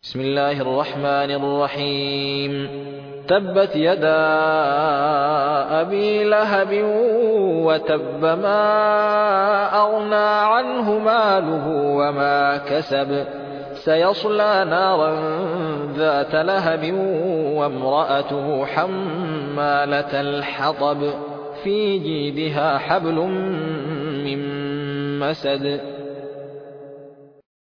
بسم الله الرحمن الرحيم. تبت يدا أبي لهب وتب، ما أغنى عنه ماله وما كسب، سيصلى نارا ذات لهب وامرأته حمالة الحطب، في جيدها حبل من مسد.